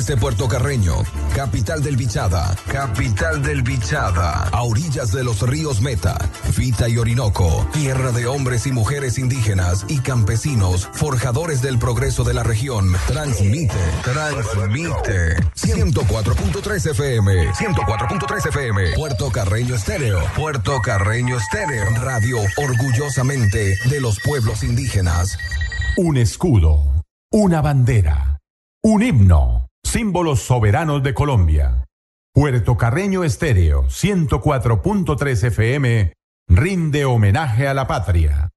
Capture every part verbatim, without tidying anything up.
desde Puerto Carreño, capital del Bichada, capital del Bichada, a orillas de los ríos Meta, Vita y Orinoco, tierra de hombres y mujeres indígenas y campesinos, forjadores del progreso de la región, transmite, transmite, ciento cuatro punto tres F M, ciento cuatro punto tres F M, Puerto Carreño Estéreo, Puerto Carreño Estéreo, radio orgullosamente de los pueblos indígenas. Un escudo, una bandera, un himno, símbolos soberanos de Colombia. Puerto Carreño Estéreo, ciento cuatro punto tres F M, rinde homenaje a la patria.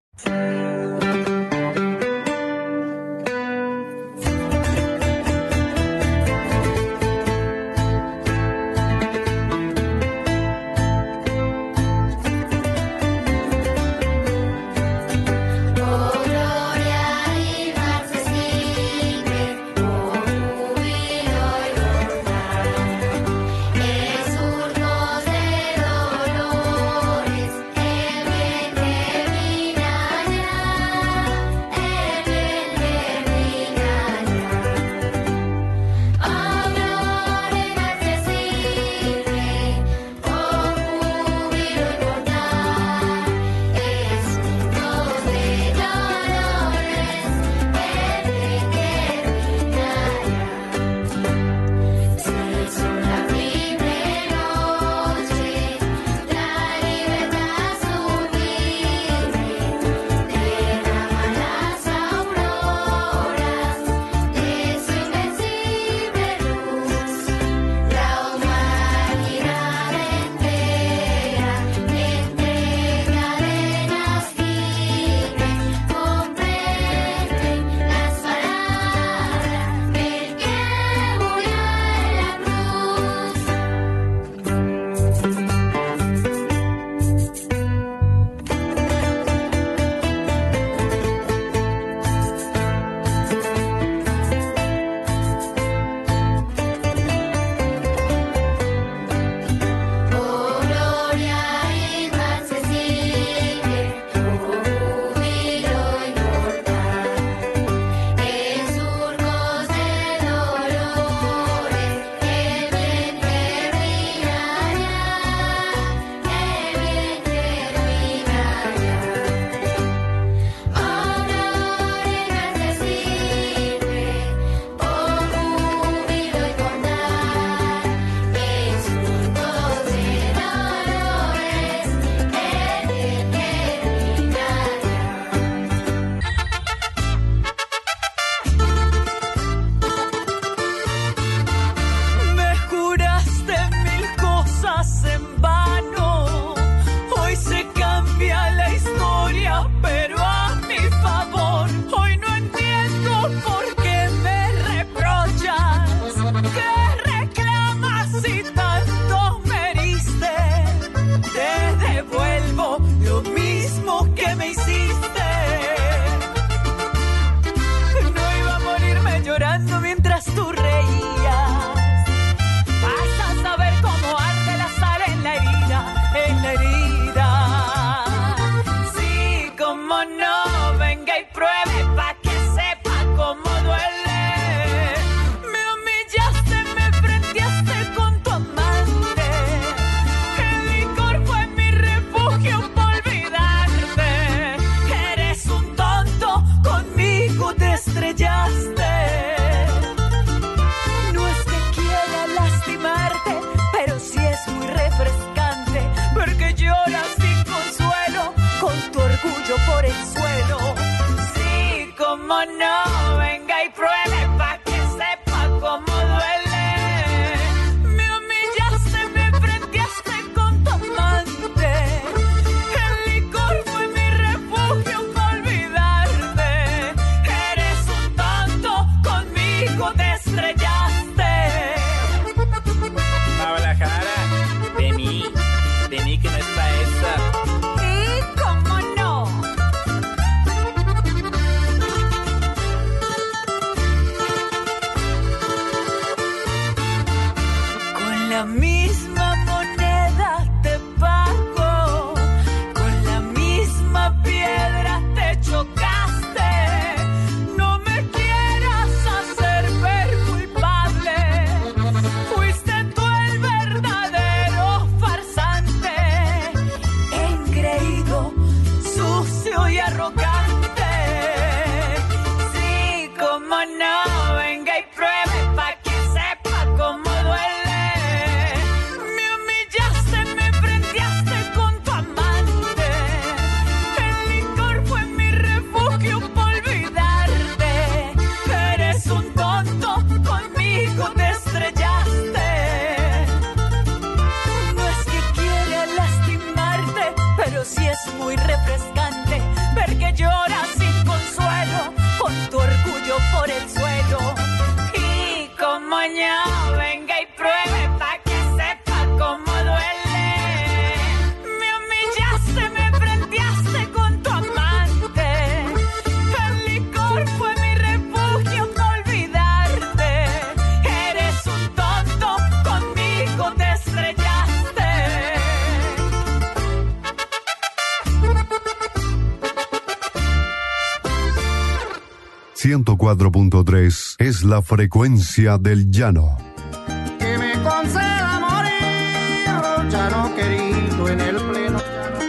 ciento cuatro punto tres es la frecuencia del llano. Que me conceda morir, ya no querido en el pleno llano.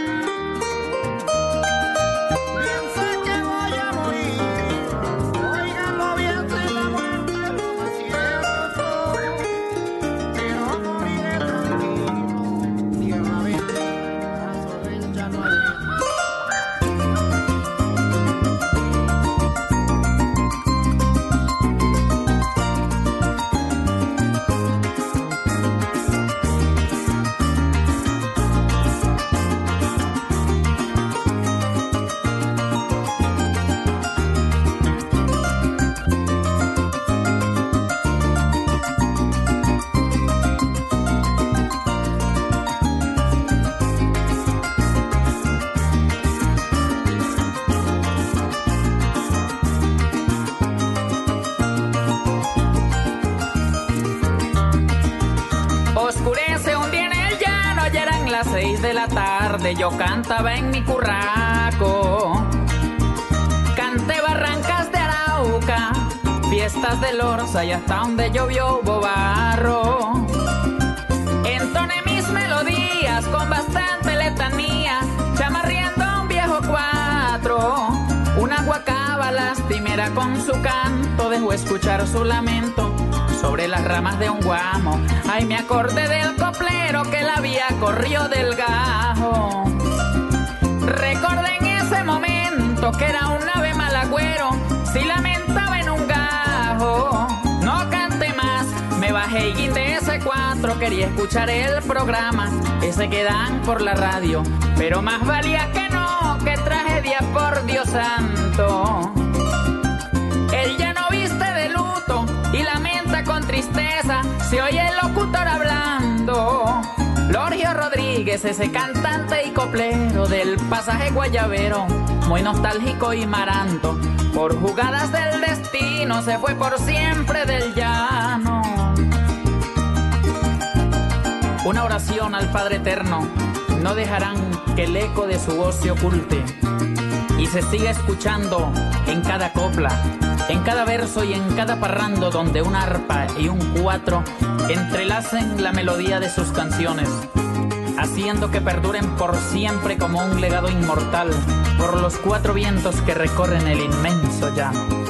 Bien sé que voy a morir, óiganlo bien, si la muerte lo más cierto, pero moriré tranquilo, tierra bendita, sobre el llano adentro. Seis de la tarde yo cantaba en mi curraco, canté barrancas de Arauca, fiestas de Lorza y hasta donde llovió Bobarro. Entoné mis melodías con bastante letanía, chamarreando un viejo cuatro. Una guacaba lastimera con su canto dejó escuchar su lamento sobre las ramas de un guamo. Ay, me acordé del coplero que la vía corrió del gajo. Recordé en ese momento que era un ave malagüero, si lamentaba en un gajo. No canté más, me bajé y guindé ese cuatro. Quería escuchar el programa, ese que dan por la radio, pero más valía que no, que tragedia, por Dios santo. Él ya no viste de luto y lamenta con tristeza, se oye el locutor hablando. Lorgio Rodríguez, ese cantante y coplero del pasaje guayabero, muy nostálgico y maranto, por jugadas del destino se fue por siempre del llano. Una oración al Padre Eterno, no dejarán que el eco de su voz se oculte y se siga escuchando en cada copla, en cada verso y en cada parrando donde un arpa y un cuatro entrelacen la melodía de sus canciones, haciendo que perduren por siempre como un legado inmortal por los cuatro vientos que recorren el inmenso llano.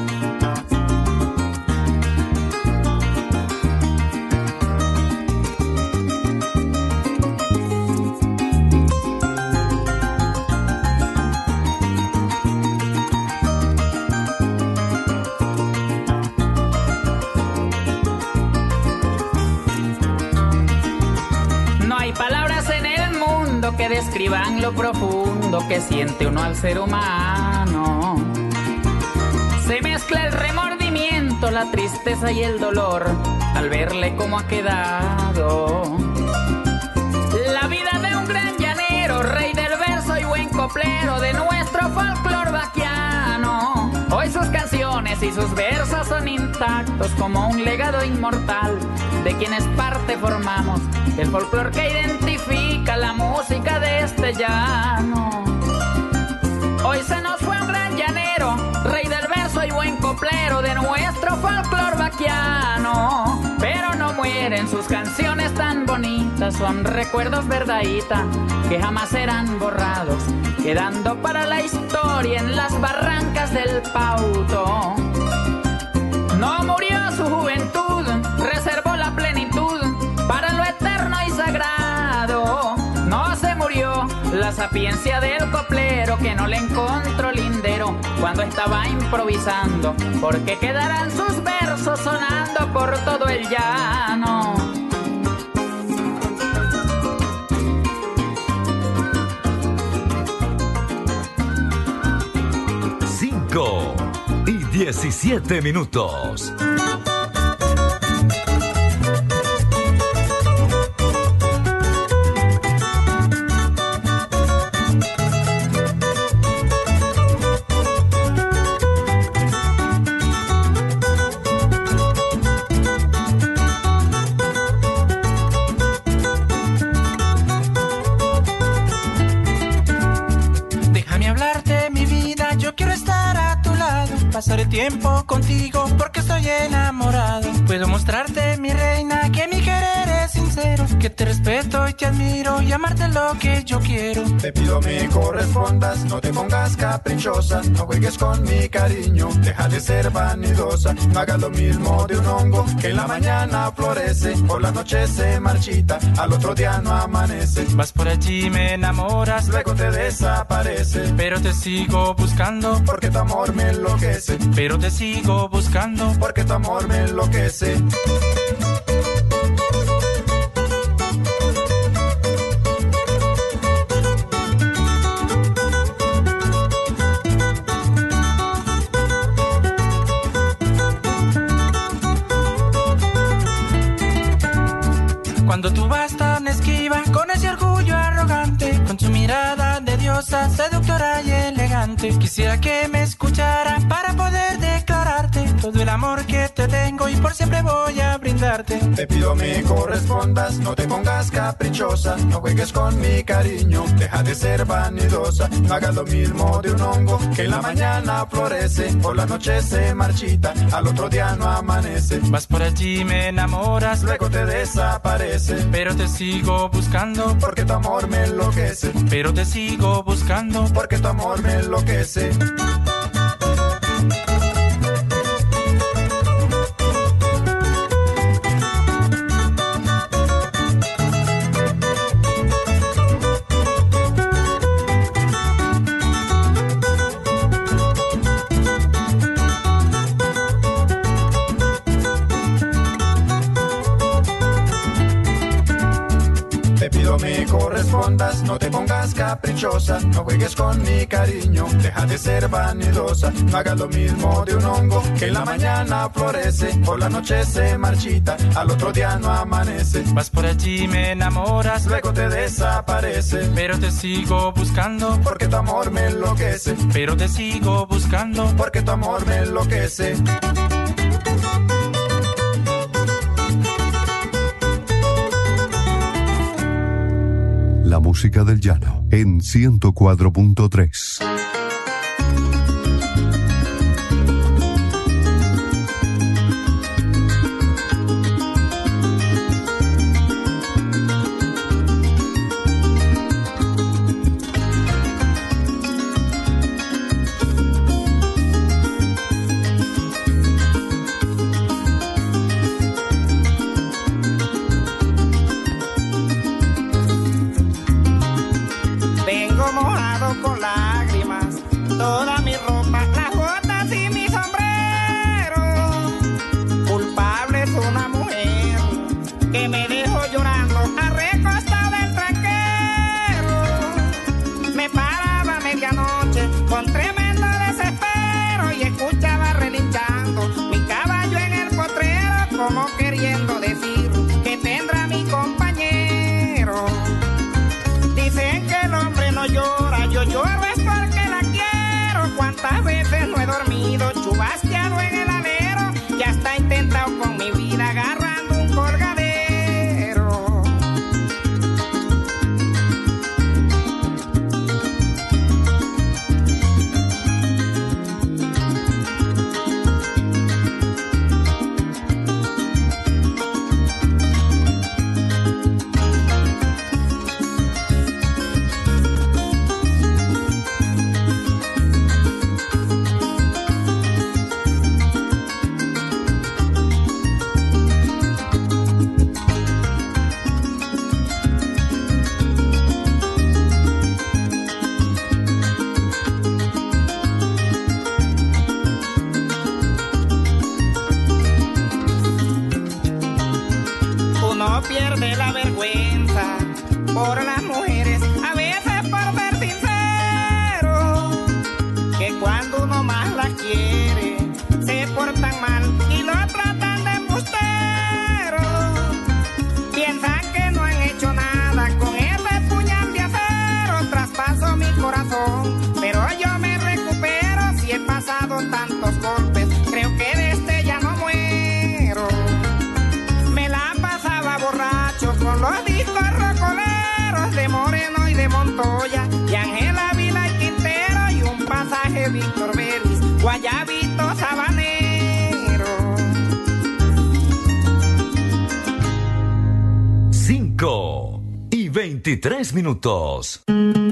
Que describan lo profundo que siente uno al ser humano. Se mezcla el remordimiento, la tristeza y el dolor al verle cómo ha quedado. La vida de un gran llanero, rey del verso y buen coplero de nuestro folclor vaquiano. Hoy sus canciones y sus versos son intactos como un legado inmortal de quienes parte formamos el folclor que identifica la música de este llano. Hoy se nos fue un gran llanero, rey del verso y buen coplero de nuestro folclor vaquiano. Pero no mueren sus canciones tan bonitas, son recuerdos verdadita que jamás serán borrados, quedando para la historia en las barrancas del Pauto. No murió su juventud, reservó la plenitud para lo eterno y sagrado. No se murió la sapiencia del coplero que no le encontró lindero cuando estaba improvisando, porque quedarán sus versos sonando por todo el llano. Cinco y diecisiete minutos. pasar el tiempo contigo porque estoy enamorado. Puedo mostrarte, mi reina, que mi querer es sincero, que te respeto y te admiro y amarte lo que yo quiero. Te pido me correspondas, no te pongas caprichosa, no juegues con mi cariño, deja de ser vanidosa. No hagas lo mismo de un hongo que en la mañana florece, por la noche se marchita, al otro día no amanece. Vas por allí, me enamoras, luego te desaparece, pero te sigo buscando porque tu amor me enloquece. Pero te sigo buscando porque tu amor me enloquece. Cuando tú vas tan esquiva, con ese orgullo arrogante, con tu mirada de diosa, seductora y elegante, quisiera que me escucharan para poder declararte todo el amor que te tengo y por siempre voy a brindarte. Te pido me correspondas, no te pongas caprichosa, no juegues con mi cariño, deja de ser vanidosa. No hagas lo mismo de un hongo que en la mañana florece, por la noche se marchita, al otro día no amanece. Vas por allí, me enamoras, luego te desaparece, pero te sigo buscando porque tu amor me enloquece. Pero te sigo buscando porque tu amor me enloquece. Te pido me correspondas, no te pongas caprichosa, no juegues con mi cariño, deja de ser vanidosa. No hagas lo mismo de un hongo que en la mañana florece, por la noche se marchita, al otro día no amanece. Vas por allí, me enamoras, luego te desaparece, pero te sigo buscando porque tu amor me enloquece. Pero te sigo buscando porque tu amor me enloquece. La música del llano en ciento cuatro punto tres. Chubasteado en el alero, ya está intentado con mi vida agarrando un colgadero. Pierde la vergüenza por las mujeres, a veces por ser sincero, que cuando uno más las quiere se portan mal y lo tratan de embustero. Piensan que no han hecho nada con ese puñal de acero, traspaso mi corazón, pero yo me recupero. Si he pasado tantos golpes, creo que de este ya no muero. Con los discos rocoleros de Moreno y de Montoya, y Ángela Vila y Quintero, y un pasaje Víctor Vélez, Guayabito sabanero. cinco y veintitrés minutos.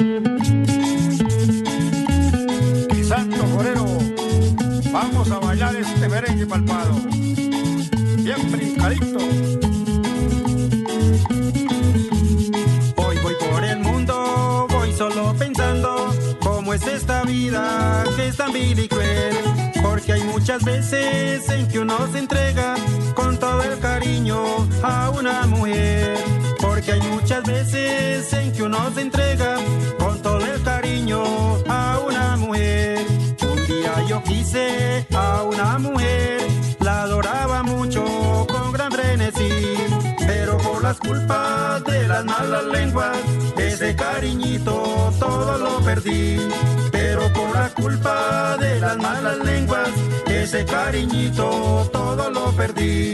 Santo Forero, vamos a bailar este merengue palpado, bien brincadito. Hoy voy por el mundo, voy solo pensando cómo es esta vida que es tan vil y cruel. Porque hay muchas veces en que uno se entrega con todo el cariño a una mujer. Porque hay muchas veces en que uno se entrega con todo el cariño a una mujer. Un día yo quise a una mujer, la adoraba mucho con gran frenesí. Pero por las culpas de las malas lenguas, ese cariñito todo lo perdí. Pero por la culpa de las malas lenguas, ese cariñito todo lo perdí.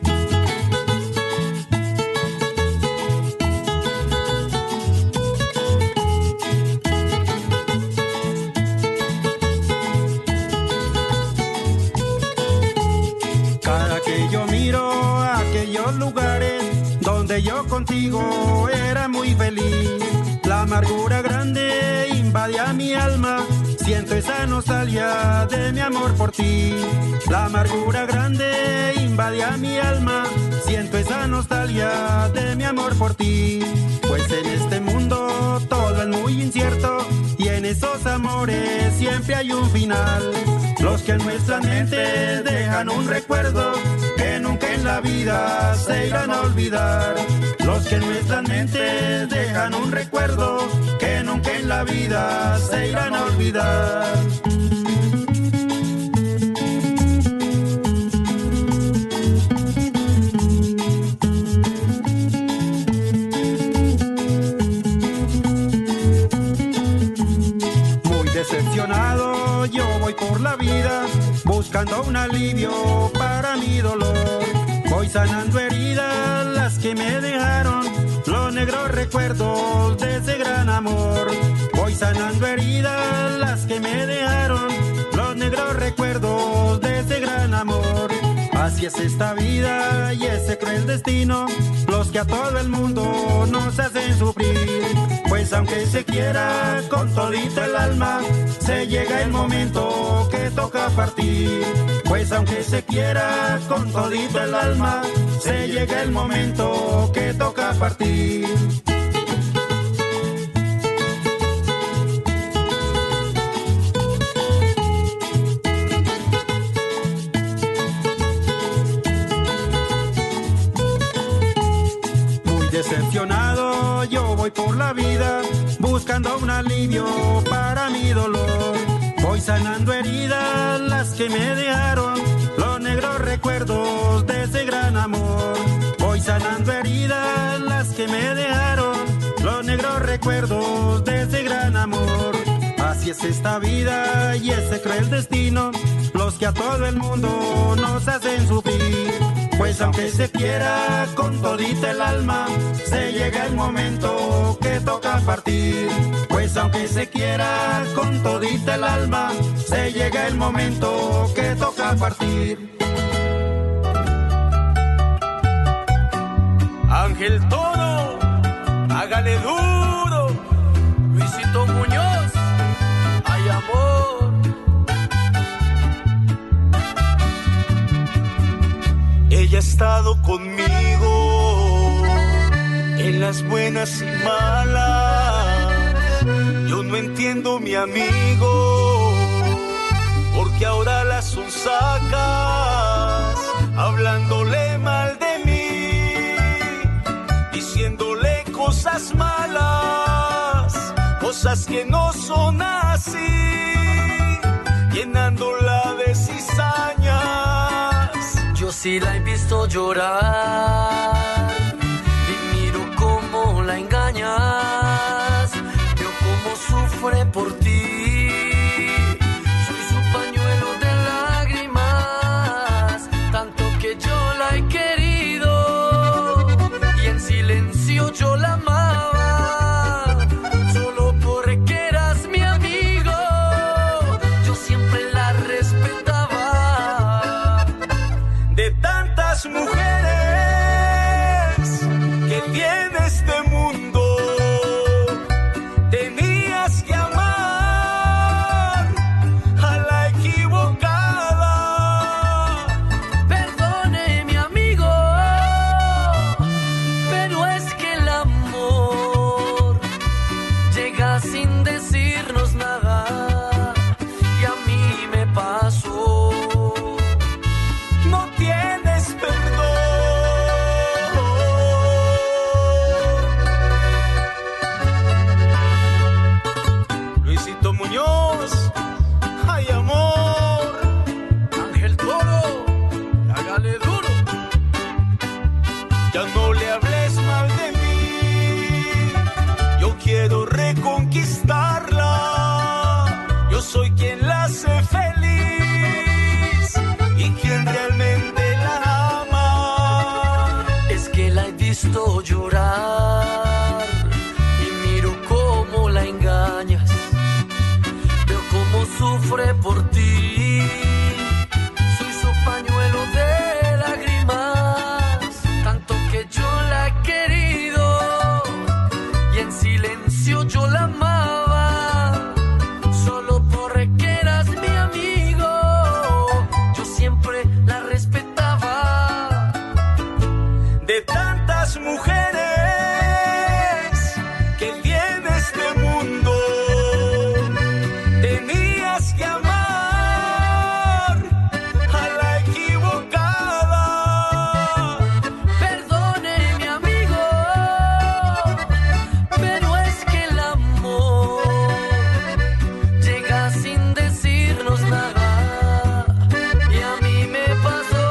Cada que yo miro aquellos lugares donde yo contigo era muy feliz, la amargura grande invadía mi alma. Siento esa nostalgia de mi amor por ti. La amargura grande invadía mi alma. Siento esa nostalgia de mi amor por ti. Pues en este mundo todo es muy incierto y en esos amores siempre hay un final. Los que en nuestras mentes dejan un recuerdo que nunca en la vida se irán a olvidar. Los que en nuestras mentes dejan un recuerdo que nunca en la vida se irán a olvidar. Muy decepcionado yo voy por la vida buscando un alivio para mi dolor. Voy sanando heridas las que me dejaron los negros recuerdos de ese gran amor. Voy sanando heridas las que me dejaron los negros recuerdos de ese gran amor. Así es esta vida y ese cruel destino, los que a todo el mundo nos hacen sufrir. Pues aunque se quiera con todito el alma, se llega el momento que toca partir. Pues aunque se quiera con todito el alma, se llega el momento que toca partir. Decepcionado yo voy por la vida buscando un alivio para mi dolor. Voy sanando heridas las que me dejaron los negros recuerdos de ese gran amor. Voy sanando heridas las que me dejaron los negros recuerdos de ese gran amor. Así es esta vida y ese cruel destino, los que a todo el mundo nos hacen sufrir. Pues aunque se quiera con todita el alma, se llega el momento que toca partir. Pues aunque se quiera con todita el alma, se llega el momento que toca partir. Ángel Toro, hágale duro. Luisito Muñoz, hay amor. Ella ha estado conmigo en las buenas y malas. Yo no entiendo, mi amigo, porque ahora la sonsacas hablándole mal de mí, diciéndole cosas malas, cosas que no son así, llenándola de cizañas. Yo sí la he visto llorar y miro cómo la engañas. Veo cómo sufre por ti. Soy su pañuelo de lágrimas, tanto que yo la he querido y en silencio yo la amaba, solo porque eras mi amigo. Yo siempre la respetaba. sufre por ti. Soy su pañuelo de lágrimas, tanto que yo la he querido y en silencio yo la amaba, solo porque eras mi amigo. Yo siempre la respetaba. De tantas mujeres que tiene este mundo, tenías que amar a la equivocada. Perdone, mi amigo, pero es que el amor llega sin decirnos nada, y a mí me pasó.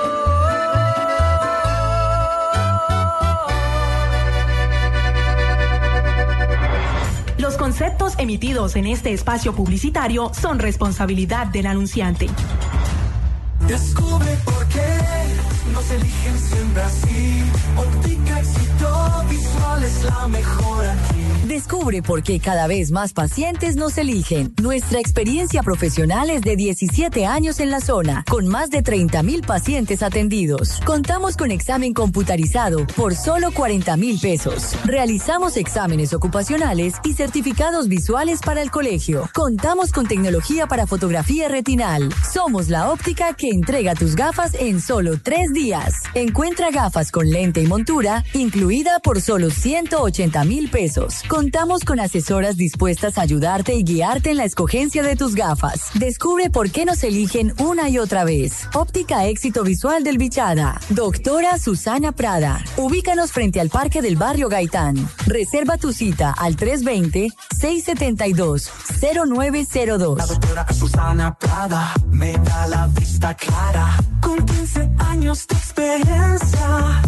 Los conceptos emitidos en este espacio publicitario son responsabilidad del anunciante. Descubre por qué nos eligen siempre así. Óptica Éxito Visual es la mejor aquí. Descubre por qué cada vez más pacientes nos eligen. Nuestra experiencia profesional es de diecisiete años en la zona, con más de treinta mil pacientes atendidos. Contamos con examen computarizado por solo cuarenta mil pesos. Realizamos exámenes ocupacionales y certificados visuales para el colegio. Contamos con tecnología para fotografía retinal. Somos la óptica que entrega tus gafas en solo tres días. Encuentra gafas con lente y montura, incluida por solo ciento ochenta mil pesos. Contamos con asesoras dispuestas a ayudarte y guiarte en la escogencia de tus gafas. Descubre por qué nos eligen una y otra vez. Óptica Éxito Visual del Bichada. Doctora Susana Prada. Ubícanos frente al Parque del Barrio Gaitán. Reserva tu cita al tres dos cero, seis siete dos, cero nueve cero dos. La doctora Susana Prada me da la vista clara, con quince años de experiencia.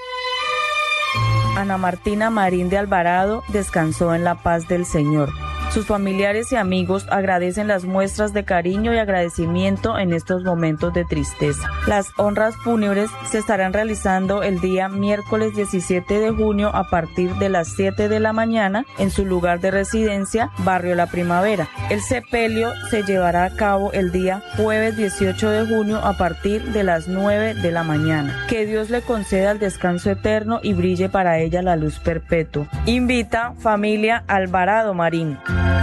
Ana Martina Marín de Alvarado descansó en la paz del Señor. Sus familiares y amigos agradecen las muestras de cariño y agradecimiento en estos momentos de tristeza. Las honras fúnebres se estarán realizando el día miércoles diecisiete de junio a partir de las siete de la mañana en su lugar de residencia, Barrio La Primavera. El sepelio se llevará a cabo el día jueves dieciocho de junio a partir de las nueve de la mañana. Que Dios le conceda el descanso eterno y brille para ella la luz perpetua. Invita familia Alvarado Marín.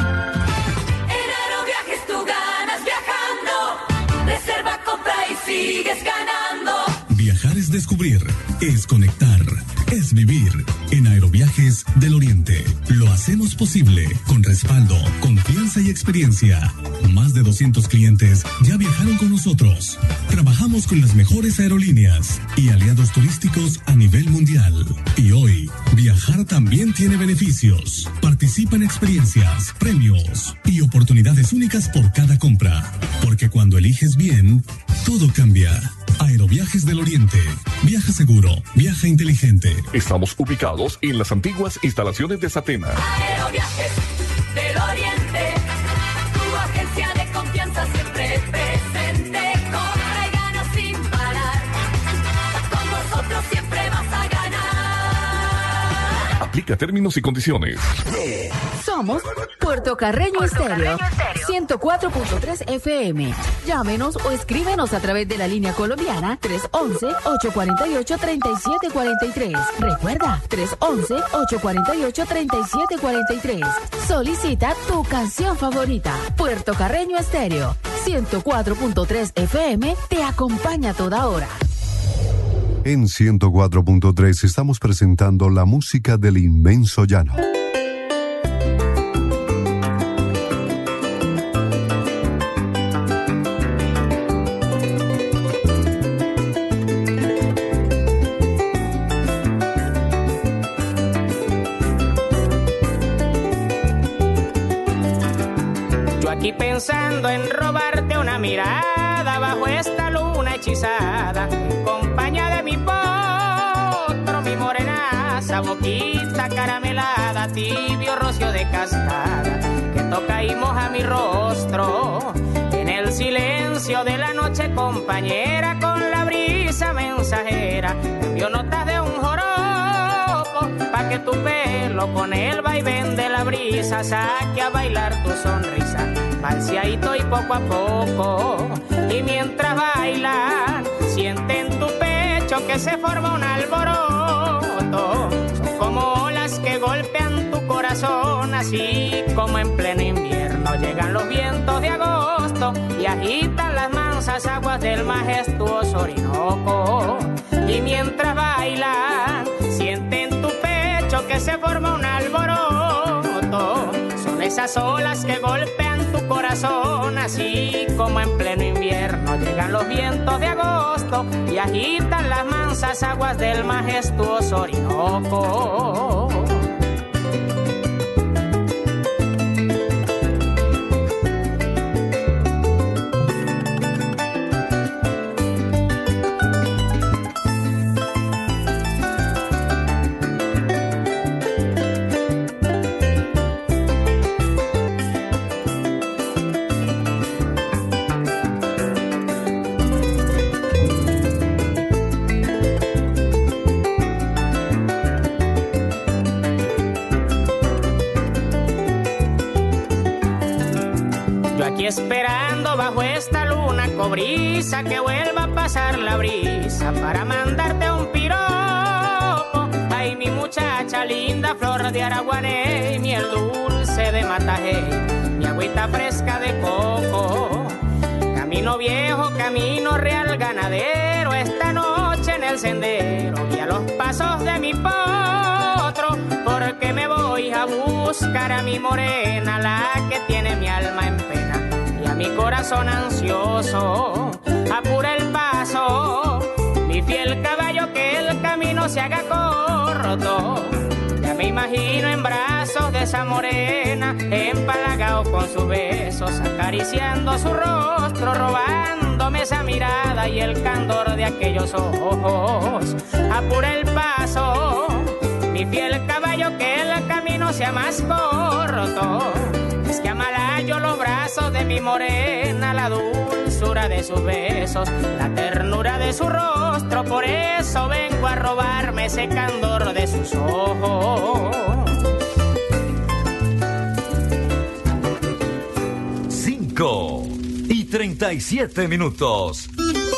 Sigues ganando. Viajar es descubrir, es conectar, es vivir. En Aeroviajes del Oriente lo hacemos posible con respaldo, confianza y experiencia. Más de doscientos clientes ya viajaron con nosotros. Trabajamos con las mejores aerolíneas y aliados turísticos a nivel mundial. Y hoy, viajar también tiene beneficios. Participa en experiencias, premios y oportunidades únicas por cada compra. Porque cuando eliges bien, todo cambia. Aeroviajes del Oriente. Viaja seguro, viaja inteligente. Estamos ubicados en las antiguas instalaciones de Satena. Aeroviajes del Oriente, tu agencia de confianza siempre presente. Compra y gana sin parar. Con nosotros siempre vas a ganar. Aplica términos y condiciones. Somos Puerto Carreño Estéreo, ciento cuatro punto tres F M. Llámenos o escríbenos a través de la línea colombiana tres once, ocho cuatro ocho, tres siete cuatro tres. Recuerda, tres once, ocho cuatro ocho, tres siete cuatro tres. Solicita tu canción favorita. Puerto Carreño Estéreo, ciento cuatro punto tres F M te acompaña a toda hora. En ciento cuatro punto tres estamos presentando la música del inmenso llano. Aquí pensando en robarte una mirada bajo esta luna hechizada, compañía de mi potro, mi morenaza, boquita caramelada, tibio rocío de cascada, que toca y moja mi rostro. En el silencio de la noche, compañera, con la brisa mensajera, envío notas de un joropo, pa' que tu pelo con el vaivén de la brisa saque a bailar tu sonrisa. balseadito y poco a poco. Y mientras bailan, siente en tu pecho que se forma un alboroto. Son como olas que golpean tu corazón, así como en pleno invierno llegan los vientos de agosto y agitan las mansas aguas del majestuoso Orinoco. Y mientras bailan, siente en tu pecho que se forma un alboroto. Son esas olas que golpean tu corazón, así como en pleno invierno llegan los vientos de agosto y agitan las mansas aguas del majestuoso Orinoco. Esperando bajo esta luna cobriza que vuelva a pasar la brisa para mandarte un piropo. Ay, mi muchacha linda, flor de araguané, miel dulce de matajé, mi agüita fresca de coco. Camino viejo, camino real ganadero, esta noche en el sendero y a los pasos de mi potro, porque me voy a buscar a mi morena, la que tiene mi alma en pena. Mi corazón ansioso, apura el paso, mi fiel caballo, que el camino se haga corto. Ya me imagino en brazos de esa morena, empalagado con sus besos, acariciando su rostro, robándome esa mirada y el candor de aquellos ojos. Apura el paso, mi fiel caballo, que el camino sea más corto. Es que amalayo los brazos de mi morena, la dulzura de sus besos, la ternura de su rostro, por eso vengo a robarme ese candor de sus ojos. Cinco y treinta y siete minutos.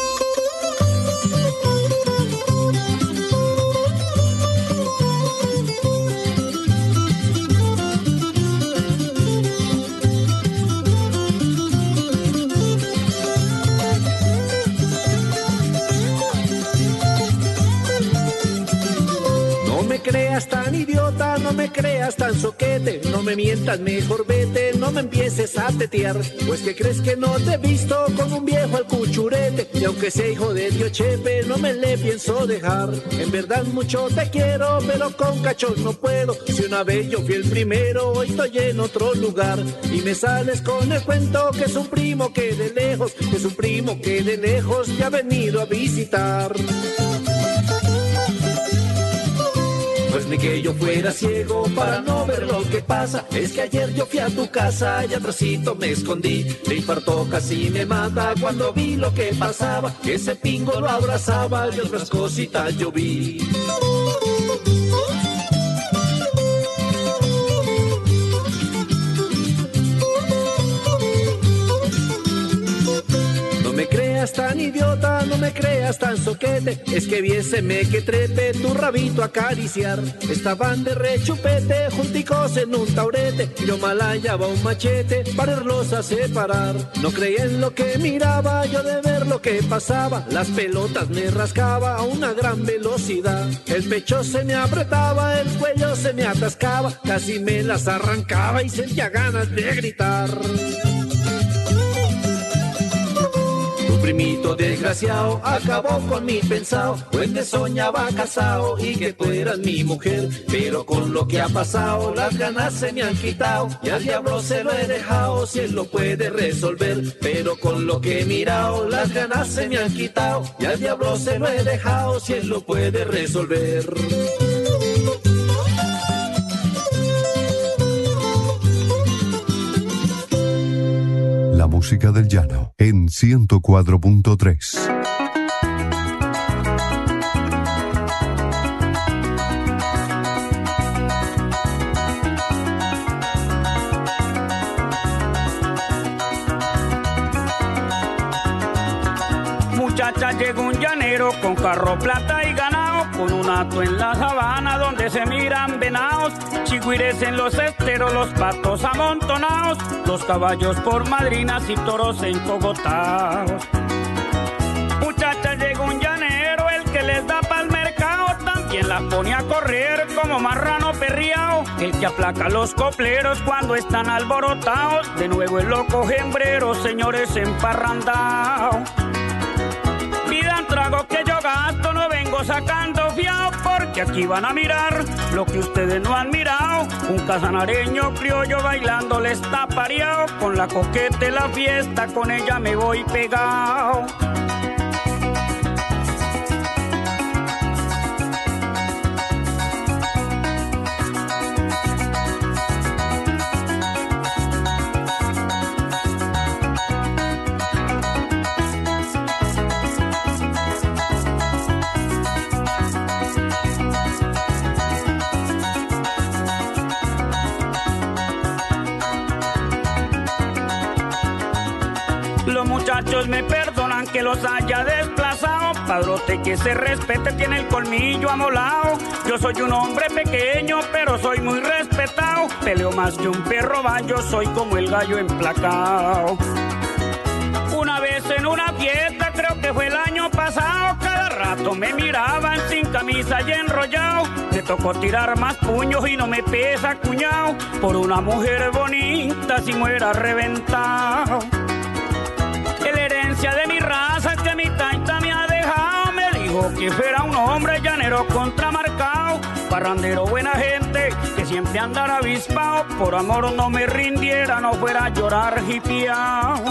Tan idiota, no me creas tan soquete, no me mientas, mejor vete, no me empieces a tetear, pues que crees que no te he visto con un viejo al cuchurete, y aunque sea hijo de Dios Chepe, no me le pienso dejar. En verdad mucho te quiero, pero con cachón no puedo, si una vez yo fui el primero, hoy estoy en otro lugar, y me sales con el cuento que es un primo que de lejos, que es un primo que de lejos te ha venido a visitar. Pues ni que yo fuera ciego para no ver lo que pasa, es que ayer yo fui a tu casa y atrásito me escondí, me infartó, casi me mata cuando vi lo que pasaba, que ese pingo lo abrazaba y otras cositas yo vi. Tan idiota, no me creas tan soquete, es que viéseme que trepe tu rabito a acariciar. Estaban de rechupete, junticos en un taurete, yo mal hallaba un machete para irlos a separar. No creía en lo que miraba, yo de ver lo que pasaba, las pelotas me rascaba a una gran velocidad. El pecho se me apretaba, el cuello se me atascaba, casi me las arrancaba y sentía ganas de gritar. Primito desgraciado acabó con mi pensado, pues te soñaba casado y que tú eras mi mujer, pero con lo que ha pasado las ganas se me han quitado y al diablo se lo he dejado si él lo puede resolver, pero con lo que he mirado las ganas se me han quitado y al diablo se lo he dejado si él lo puede resolver. La música del llano en ciento cuatro punto tres. muchacha llegó un llanero con carro, plata y ganado, con un hato en la sabana donde se miran venados, chigüires en los esteros, los patos amontonados, los caballos por madrinas y toros encogotados. Muchacha llegó un llanero, el que les da pa'l mercado, también las pone a correr como marrano perriao, el que aplaca a los copleros cuando están alborotados, de nuevo el loco hembrero, señores emparrandados. Pidan trago que yo gasto, no vengo sacando fiao, porque aquí van a mirar lo que ustedes no han mirado. Un casanareño criollo bailando le está pareado, con la coqueta y la fiesta, con ella me voy pegado. Los muchachos me perdonan que los haya desplazado, padrote que se respete tiene el colmillo amolado. Yo soy un hombre pequeño pero soy muy respetado, peleo más que un perro bayo, soy como el gallo emplacado. Una vez en una fiesta, creo que fue el año pasado, cada rato me miraban sin camisa y enrollado. Me tocó tirar más puños y no me pesa cuñado, por una mujer bonita si muera reventado. La herencia de mi raza que mi taita me ha dejado, me dijo que fuera un hombre llanero contramarcado, parrandero buena gente, que siempre andara avispao, por amor no me rindiera, no fuera a llorar jipiao.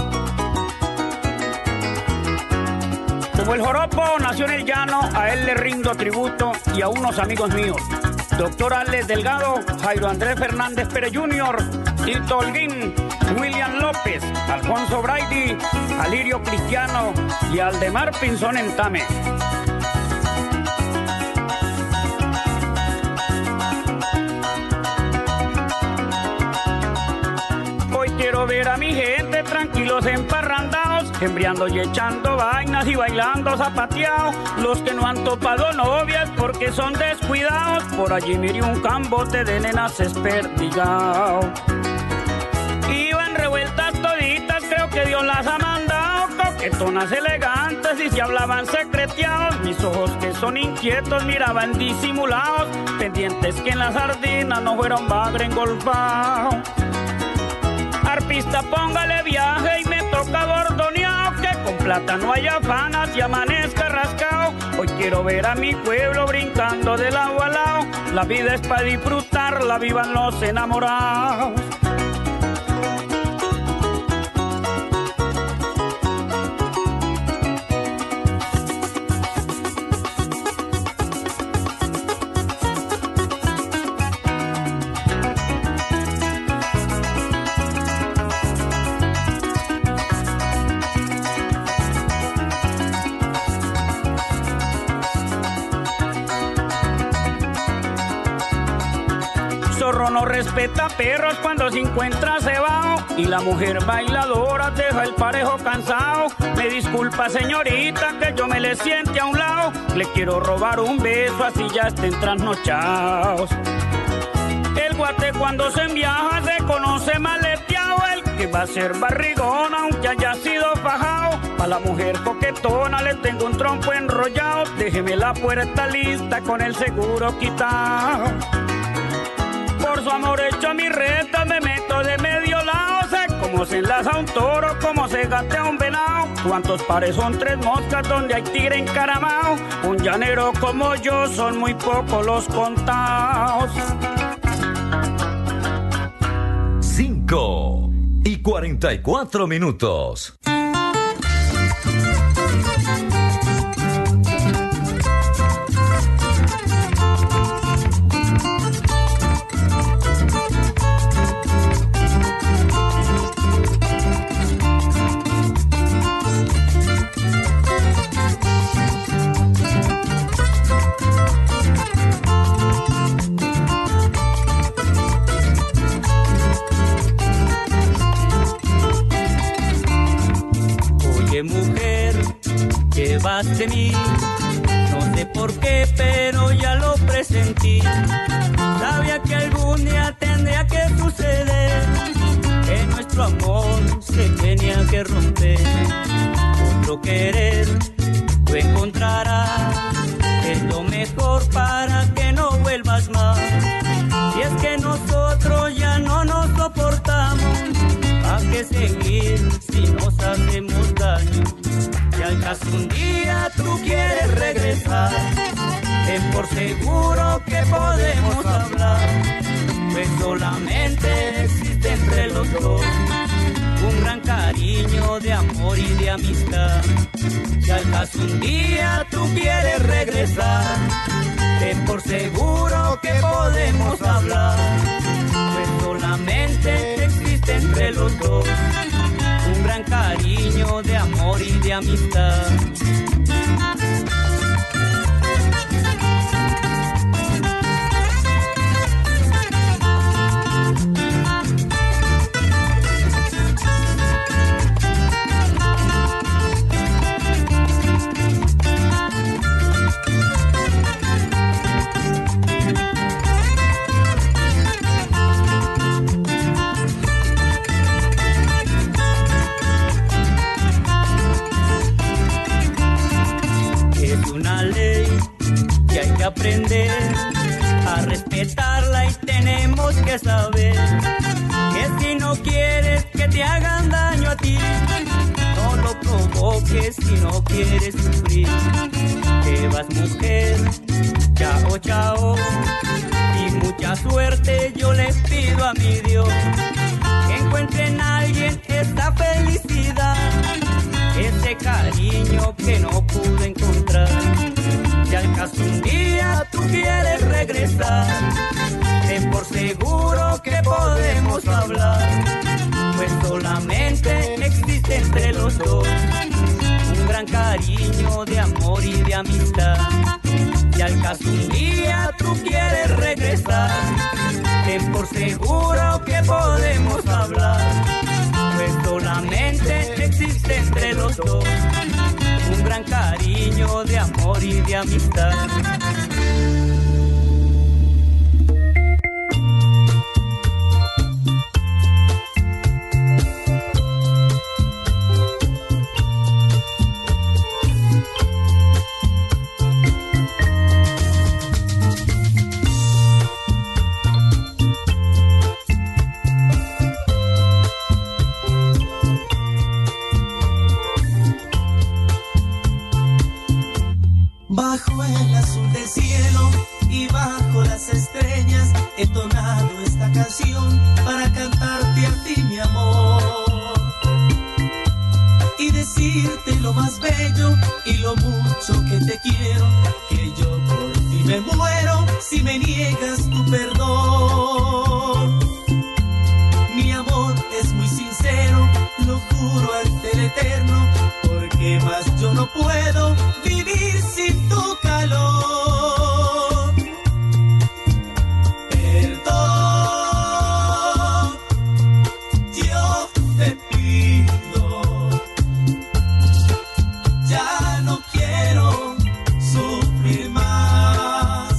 Como el joropo nació en el llano, a él le rindo tributo y a unos amigos míos, doctor Alex Delgado, Jairo Andrés Fernández Pérez junior, Tito Holguín, William López, Alfonso Brady, Alirio Cristiano y Aldemar Pinzón Entame. Hoy quiero ver a mi gente tranquilos emparrandados, embriando y echando vainas y bailando zapateados. Los que no han topado novias porque son descuidados, por allí miré un cambote de nenas esperdigao. Iban revueltas toditas, creo que Dios las ha mandado, coquetonas elegantes y se hablaban secreteados. Mis ojos que son inquietos miraban disimulados, pendientes que en la sardina no fuera un bagre engolfado. Arpista, póngale viaje y me toca bordoneado, que con plata no haya afanas y amanezca rascado. Hoy quiero ver a mi pueblo brincando del agua al lado, la vida es para disfrutarla, vivan los enamorados. Zorro no respeta perros cuando se encuentra cebado, y la mujer bailadora deja el parejo cansado. Me disculpa señorita que yo me le siente a un lado, le quiero robar un beso así ya estén trasnochados. El guate cuando se enviaja se conoce maleteado, el que va a ser barrigón aunque haya sido fajado. A la mujer coquetona le tengo un trompo enrollado, déjeme la puerta lista con el seguro quitado. Por su amor hecho mi reta me meto de medio lado, sé cómo se enlaza un toro, cómo se gatea un venado, cuántos pares son tres moscas donde hay tigre encaramado. Un llanero como yo son muy pocos los contados. Cinco y cuarenta y cuatro minutos. vuelvas de mí. No sé por qué, pero ya lo presentí. Sabía que algún día tendría que suceder, que nuestro amor se tenía que romper. Otro querer tú encontrarás, es lo mejor para que no vuelvas más. Si es que nosotros ya no nos soportamos, ¿a qué seguir si nos hacemos daño? Si al caso un día tú quieres regresar, ten por seguro que podemos hablar, pues solamente existe entre los dos un gran cariño de amor y de amistad. Si al caso un día tú quieres regresar, ten por seguro que podemos hablar, pues solamente existe entre los dos un gran cariño de amor y de amistad. Aprender a respetarla y tenemos que saber que si no quieres que te hagan daño a ti, no lo provoques si no quieres sufrir. Te vas, mujer, chao, chao, y mucha suerte yo les pido a mi Dios, que encuentren a alguien esta felicidad, ese cariño que no pude encontrar. Si al caso un día tú quieres regresar, ten por seguro que podemos hablar, pues solamente existe entre los dos un gran cariño de amor y de amistad. Si al caso un día tú quieres regresar, ten por seguro que podemos hablar, pues solamente existe entre los dos un gran cariño de amor y de amistad. Bajo el azul del cielo y bajo las estrellas he tonado esta canción para cantarte a ti, mi amor, y decirte lo más bello y lo mucho que te quiero, que yo por ti me muero si me niegas tu perdón. Mi amor es muy sincero, lo juro ante el Eterno, porque más yo no puedo vivir sin tu calor. Perdón, yo te pido, ya no quiero sufrir más.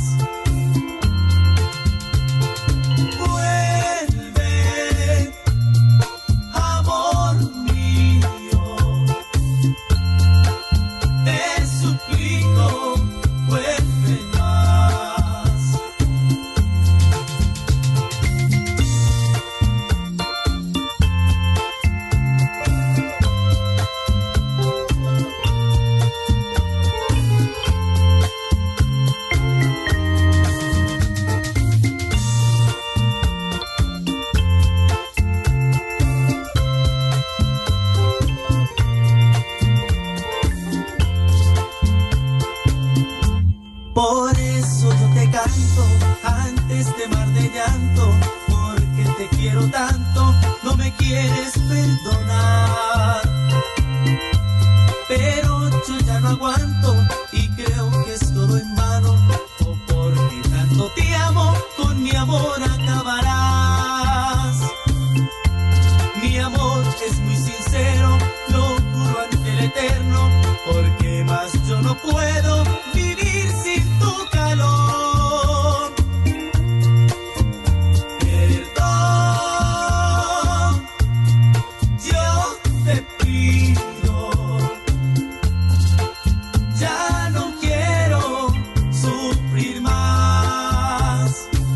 Vuelve, amor mío, te suplico, vuelve más. Por eso yo te canto ante este mar de llanto, porque te quiero tanto, no me quieres perdonar. Pero yo ya no aguanto y creo que es todo en vano, o porque tanto te amo, con mi amor acabarás. Mi amor es muy sincero, lo juro ante el Eterno, porque más puedo vivir sin tu calor. Perdón, yo te pido, ya no quiero sufrir más.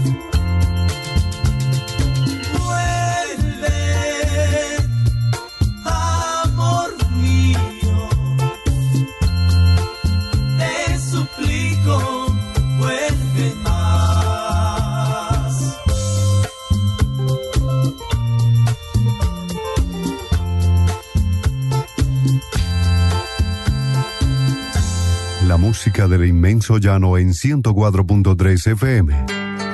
Vuelve, amor mío, te suplico, vuelve más. La música del inmenso llano en ciento cuatro punto tres F M.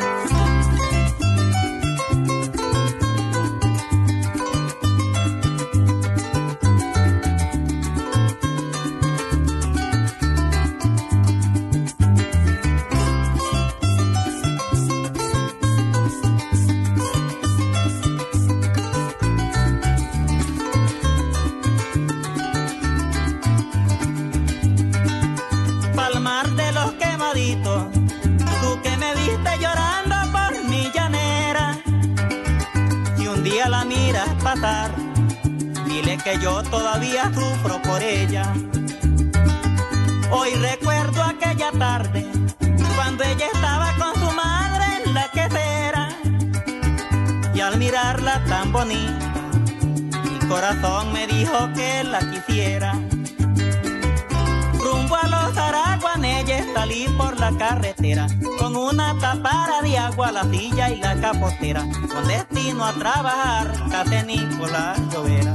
Palmar de los quemaditos, tú que me viste llorando por mi llanera. Si un día la miras pasar, dile que yo todavía sufro por ella. Hoy recuerdo aquella tarde, cuando ella estaba con su madre en la quesera. Y al mirarla tan bonita, mi corazón me dijo que la quisiera. Rumbo a los Araguaneyes salí por la carretera, con una tapara de agua, la silla y la capotera, con destino a trabajar, Cate Nicolás Llovera.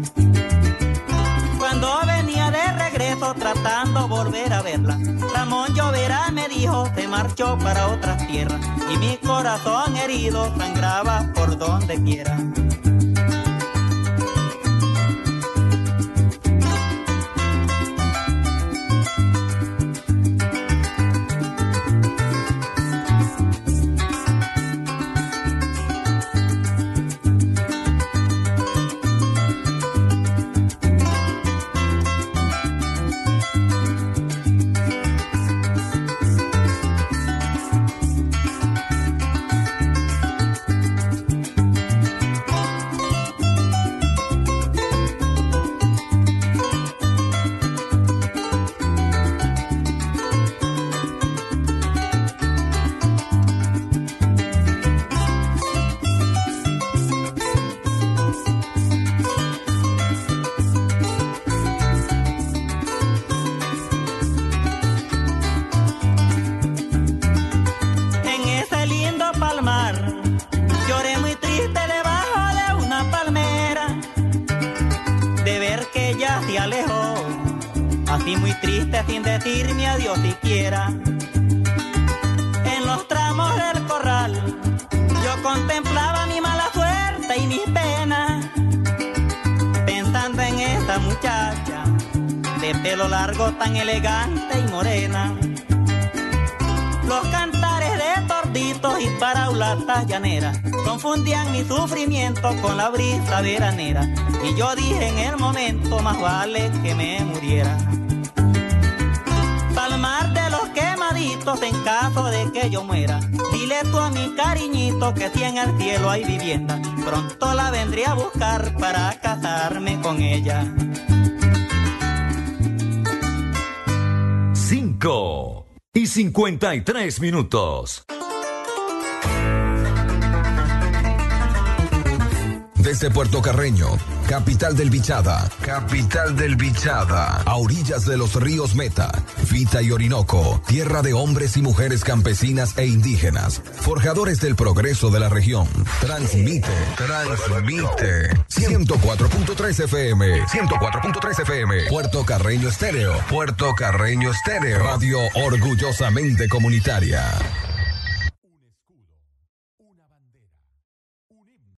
Cuando venía de regreso tratando volver a verla, Ramón Llovera me dijo se marchó para otras tierras, y mi corazón herido sangraba por donde quiera. Así muy triste sin decirme adiós siquiera. En los tramos del corral yo contemplaba mi mala suerte y mis penas, pensando en esa muchacha de pelo largo tan elegante y morena. Los cantares de torditos y paraulatas llaneras confundían mi sufrimiento con la brisa veranera, y yo dije en el momento más vale que me muriera. Palmar de los quemaditos en caso de que yo muera, dile tú a mi cariñito que si en el cielo hay vivienda, pronto la vendré a buscar para casarme con ella. Cinco y cincuenta y tres minutos. Desde Puerto Carreño, capital del Bichada, capital del Bichada, a orillas de los ríos Meta, Vita y Orinoco, tierra de hombres y mujeres campesinas e indígenas, forjadores del progreso de la región. Transmite, transmite, ciento cuatro punto tres F M, ciento cuatro punto tres F M, Puerto Carreño Estéreo, Puerto Carreño Estéreo, radio orgullosamente comunitaria.